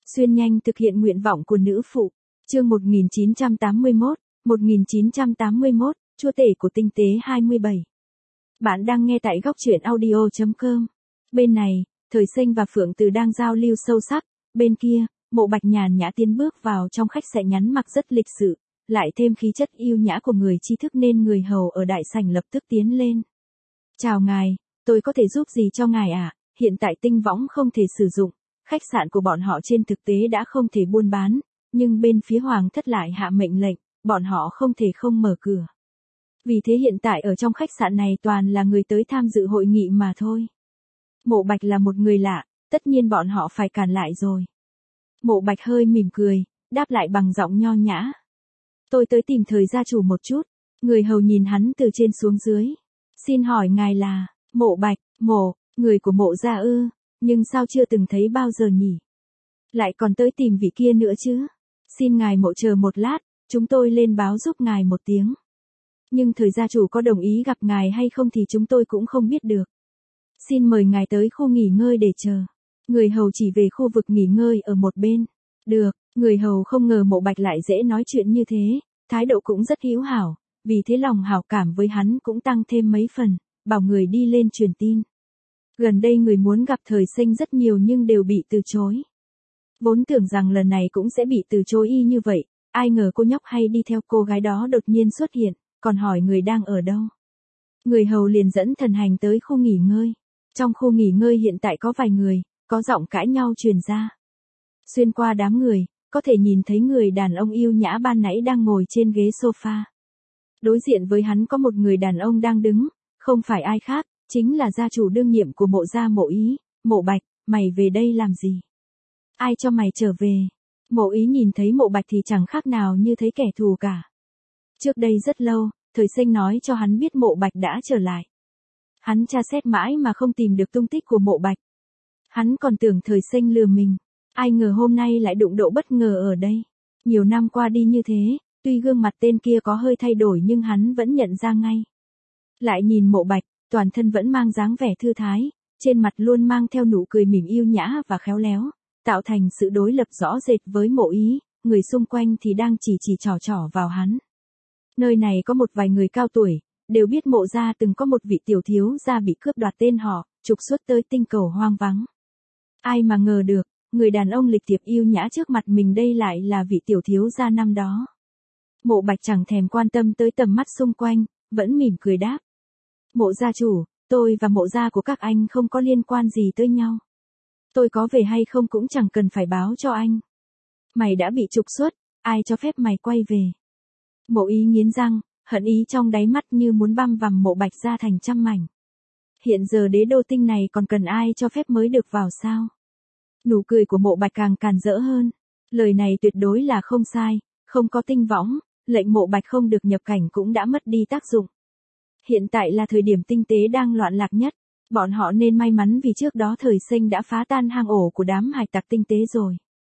Xuyên nhanh thực hiện nguyện vọng của nữ phụ. Chương 1981, Chúa tể của tinh tế 27. Bạn đang nghe tại góc truyện audio.com. Bên này, Thời Sinh và Phượng Từ đang giao lưu sâu sắc, bên kia, Mộ Bạch nhàn nhã tiến bước vào trong khách sạn nhắn mặc rất lịch sự, lại thêm khí chất yêu nhã của người tri thức nên người hầu ở đại sảnh lập tức tiến lên. Chào ngài, tôi có thể giúp gì cho ngài ạ? Hiện tại tinh võng không thể sử dụng, khách sạn của bọn họ trên thực tế đã không thể buôn bán, nhưng bên phía hoàng thất lại hạ mệnh lệnh, bọn họ không thể không mở cửa. Vì thế hiện tại ở trong khách sạn này toàn là người tới tham dự hội nghị mà thôi. Mộ Bạch là một người lạ, tất nhiên bọn họ phải cản lại rồi. Mộ Bạch hơi mỉm cười, đáp lại bằng giọng nho nhã. Tôi tới tìm Thời gia chủ một chút. Người hầu nhìn hắn từ trên xuống dưới. Xin hỏi ngài là, Mộ Bạch, người của Mộ gia ư, nhưng sao chưa từng thấy bao giờ nhỉ? Lại còn tới tìm vị kia nữa chứ? Xin ngài Mộ chờ một lát, chúng tôi lên báo giúp ngài một tiếng. Nhưng Thời gia chủ có đồng ý gặp ngài hay không thì chúng tôi cũng không biết được. Xin mời ngài tới khu nghỉ ngơi để chờ. Người hầu chỉ về khu vực nghỉ ngơi ở một bên. Được, người hầu không ngờ Mộ Bạch lại dễ nói chuyện như thế, thái độ cũng rất hữu hảo, vì thế lòng hảo cảm với hắn cũng tăng thêm mấy phần, bảo người đi lên truyền tin. Gần đây người muốn gặp Thời Sinh rất nhiều nhưng đều bị từ chối. Vốn tưởng rằng lần này cũng sẽ bị từ chối y như vậy, ai ngờ cô nhóc hay đi theo cô gái đó đột nhiên xuất hiện, còn hỏi người đang ở đâu. Người hầu liền dẫn Thần Hành tới khu nghỉ ngơi. Trong khu nghỉ ngơi hiện tại có vài người, có giọng cãi nhau truyền ra. Xuyên qua đám người, có thể nhìn thấy người đàn ông yêu nhã ban nãy đang ngồi trên ghế sofa. Đối diện với hắn có một người đàn ông đang đứng, không phải ai khác, chính là gia chủ đương nhiệm của Mộ gia Mộ Ý. Mộ Bạch, mày về đây làm gì? Ai cho mày trở về? Mộ Ý nhìn thấy Mộ Bạch thì chẳng khác nào như thấy kẻ thù cả. Trước đây rất lâu, Thời Sinh nói cho hắn biết Mộ Bạch đã trở lại. Hắn tra xét mãi mà không tìm được tung tích của Mộ Bạch. Hắn còn tưởng Thời Sinh lừa mình. Ai ngờ hôm nay lại đụng độ bất ngờ ở đây. Nhiều năm qua đi như thế, tuy gương mặt tên kia có hơi thay đổi nhưng hắn vẫn nhận ra ngay. Lại nhìn Mộ Bạch, toàn thân vẫn mang dáng vẻ thư thái, trên mặt luôn mang theo nụ cười mỉm yêu nhã và khéo léo, tạo thành sự đối lập rõ rệt với Mộ Ý, người xung quanh thì đang chỉ trỏ vào hắn. Nơi này có một vài người cao tuổi, đều biết Mộ gia từng có một vị tiểu thiếu gia bị cướp đoạt tên họ, trục xuất tới tinh cầu hoang vắng. Ai mà ngờ được, người đàn ông lịch thiệp yêu nhã trước mặt mình đây lại là vị tiểu thiếu gia năm đó. Mộ Bạch chẳng thèm quan tâm tới tầm mắt xung quanh, vẫn mỉm cười đáp. Mộ gia chủ, tôi và Mộ gia của các anh không có liên quan gì tới nhau. Tôi có về hay không cũng chẳng cần phải báo cho anh. Mày đã bị trục xuất, ai cho phép mày quay về? Mộ Ý nghiến răng, hận ý trong đáy mắt như muốn băm vằm Mộ Bạch ra thành trăm mảnh. Hiện giờ đế đô tinh này còn cần ai cho phép mới được vào sao? Nụ cười của Mộ Bạch càng càn rỡ hơn. Lời này tuyệt đối là không sai, không có tinh võng, lệnh Mộ Bạch không được nhập cảnh cũng đã mất đi tác dụng. Hiện tại là thời điểm tinh tế đang loạn lạc nhất, bọn họ nên may mắn vì trước đó Thời Sinh đã phá tan hang ổ của đám hải tặc tinh tế rồi.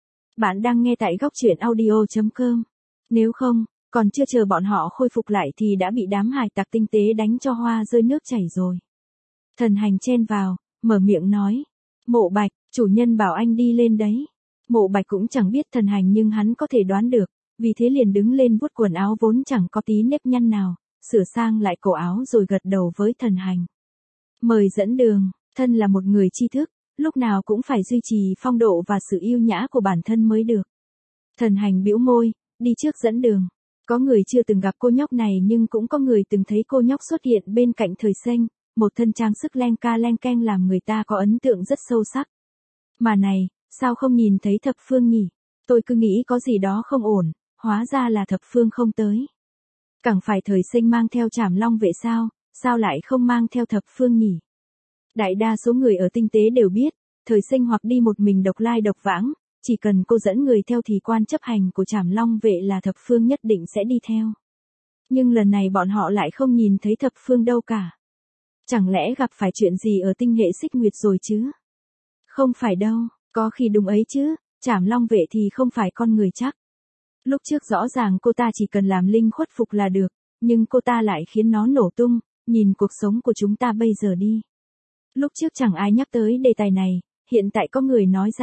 Bạn đang nghe tại góc truyện audio.com. Nếu không, còn chưa chờ bọn họ khôi phục lại thì đã bị đám hải tặc tinh tế đánh cho hoa rơi nước chảy rồi. Thần Hành chen vào, mở miệng nói. Mộ Bạch, chủ nhân bảo anh đi lên đấy. Mộ Bạch cũng chẳng biết Thần Hành nhưng hắn có thể đoán được, vì thế liền đứng lên vuốt quần áo vốn chẳng có tí nếp nhăn nào, sửa sang lại cổ áo rồi gật đầu với Thần Hành. Mời dẫn đường, thân là một người tri thức, lúc nào cũng phải duy trì phong độ và sự yêu nhã của bản thân mới được. Thần Hành bĩu môi, đi trước dẫn đường. Có người chưa từng gặp cô nhóc này nhưng cũng có người từng thấy cô nhóc xuất hiện bên cạnh Thời Sinh, một thân trang sức len keng làm người ta có ấn tượng rất sâu sắc. Mà này, sao không nhìn thấy Thập Phương nhỉ? Tôi cứ nghĩ có gì đó không ổn, hóa ra là Thập Phương không tới. Chẳng phải Thời Sinh mang theo Trảm Long vệ sao lại không mang theo Thập Phương nhỉ? Đại đa số người ở tinh tế đều biết, Thời Sinh hoặc đi một mình độc lai độc vãng, chỉ cần cô dẫn người theo thì quan chấp hành của Trảm Long vệ là Thập Phương nhất định sẽ đi theo. Nhưng lần này bọn họ lại không nhìn thấy Thập Phương đâu cả. Chẳng lẽ gặp phải chuyện gì ở tinh hệ Xích Nguyệt rồi chứ? Không phải đâu, có khi đúng ấy chứ, Trảm Long vệ thì không phải con người chắc. Lúc trước rõ ràng cô ta chỉ cần làm linh khuất phục là được, nhưng cô ta lại khiến nó nổ tung, nhìn cuộc sống của chúng ta bây giờ đi. Lúc trước chẳng ai nhắc tới đề tài này, hiện tại có người nói ra,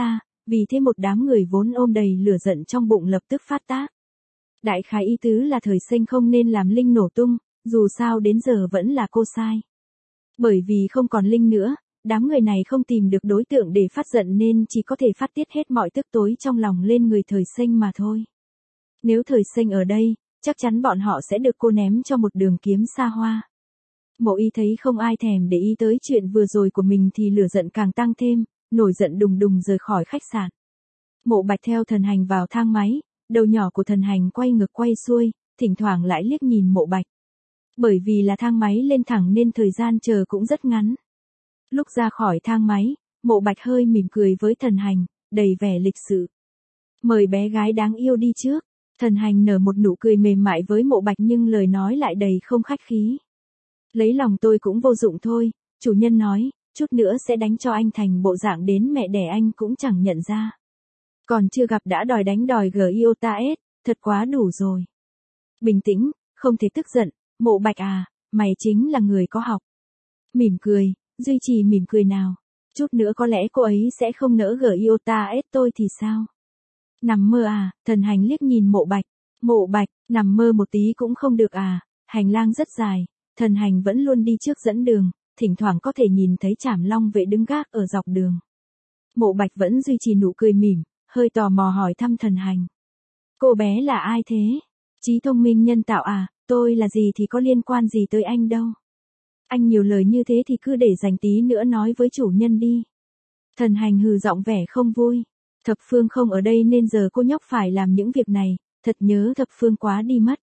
vì thế một đám người vốn ôm đầy lửa giận trong bụng lập tức phát tác. Đại khái ý tứ là Thời Sinh không nên làm Linh nổ tung, dù sao đến giờ vẫn là cô sai. Bởi vì không còn Linh nữa, đám người này không tìm được đối tượng để phát giận nên chỉ có thể phát tiết hết mọi tức tối trong lòng lên người Thời Sinh mà thôi. Nếu Thời Sinh ở đây, chắc chắn bọn họ sẽ được cô ném cho một đường kiếm xa hoa. Mộ Y thấy không ai thèm để ý tới chuyện vừa rồi của mình thì lửa giận càng tăng thêm, nổi giận đùng đùng rời khỏi khách sạn. Mộ Bạch theo Thần Hành vào thang máy, đầu nhỏ của Thần Hành quay ngược quay xuôi, thỉnh thoảng lại liếc nhìn Mộ Bạch. Bởi vì là thang máy lên thẳng nên thời gian chờ cũng rất ngắn. Lúc ra khỏi thang máy, Mộ Bạch hơi mỉm cười với Thần Hành, đầy vẻ lịch sự. Mời bé gái đáng yêu đi trước. Thần Hành nở một nụ cười mềm mại với Mộ Bạch nhưng lời nói lại đầy không khách khí. Lấy lòng tôi cũng vô dụng thôi, chủ nhân nói, chút nữa sẽ đánh cho anh thành bộ dạng đến mẹ đẻ anh cũng chẳng nhận ra. Còn chưa gặp đã đòi đánh đòi GIOTA-S, thật quá đủ rồi. Bình tĩnh, không thể tức giận, Mộ Bạch à, mày chính là người có học. Mỉm cười, duy trì mỉm cười nào. Chút nữa có lẽ cô ấy sẽ không nỡ GIOTA-S tôi thì sao? Nằm mơ à, Thần Hành liếc nhìn Mộ Bạch. Mộ Bạch, nằm mơ một tí cũng không được à, hành lang rất dài, Thần Hành vẫn luôn đi trước dẫn đường, thỉnh thoảng có thể nhìn thấy Trảm Long vệ đứng gác ở dọc đường. Mộ Bạch vẫn duy trì nụ cười mỉm, hơi tò mò hỏi thăm Thần Hành. Cô bé là ai thế? Trí thông minh nhân tạo à, tôi là gì thì có liên quan gì tới anh đâu. Anh nhiều lời như thế thì cứ để dành tí nữa nói với chủ nhân đi. Thần Hành hừ giọng vẻ không vui. Thập Phương không ở đây nên giờ cô nhóc phải làm những việc này, thật nhớ Thập Phương quá đi mất.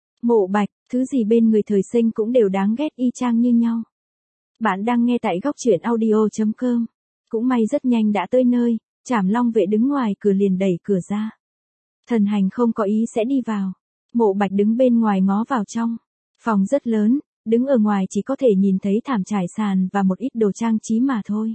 Mộ Bạch, thứ gì bên người Thời Sinh cũng đều đáng ghét y chang như nhau. Bạn đang nghe tại góc truyện audio.com. Cũng may rất nhanh đã tới nơi, Trảm Long vệ đứng ngoài cửa liền đẩy cửa ra. Thần Hành không có ý sẽ đi vào. Mộ Bạch đứng bên ngoài ngó vào trong. Phòng rất lớn, đứng ở ngoài chỉ có thể nhìn thấy thảm trải sàn và một ít đồ trang trí mà thôi.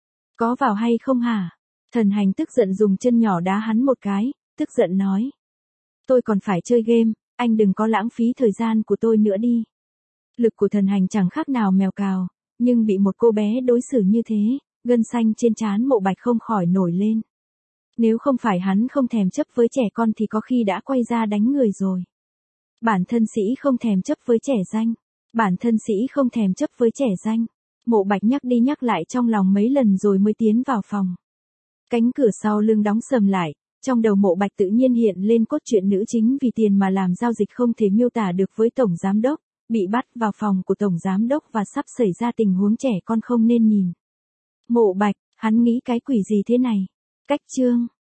Có vào hay không hả? Thần Hành tức giận dùng chân nhỏ đá hắn một cái, tức giận nói. Tôi còn phải chơi game, anh đừng có lãng phí thời gian của tôi nữa đi. Lực của Thần Hành chẳng khác nào mèo cào, nhưng bị một cô bé đối xử như thế, gân xanh trên trán Mộ Bạch không khỏi nổi lên. Nếu không phải hắn không thèm chấp với trẻ con thì có khi đã quay ra đánh người rồi. Bản thân sĩ không thèm chấp với trẻ danh. Bản thân sĩ không thèm chấp với trẻ danh. Mộ Bạch nhắc đi nhắc lại trong lòng mấy lần rồi mới tiến vào phòng. Cánh cửa sau lưng đóng sầm lại, trong đầu Mộ Bạch tự nhiên hiện lên cốt truyện nữ chính vì tiền mà làm giao dịch không thể miêu tả được với Tổng Giám Đốc, bị bắt vào phòng của Tổng Giám Đốc và sắp xảy ra tình huống trẻ con không nên nhìn. Mộ Bạch, hắn nghĩ cái quỷ gì thế này? Cách chương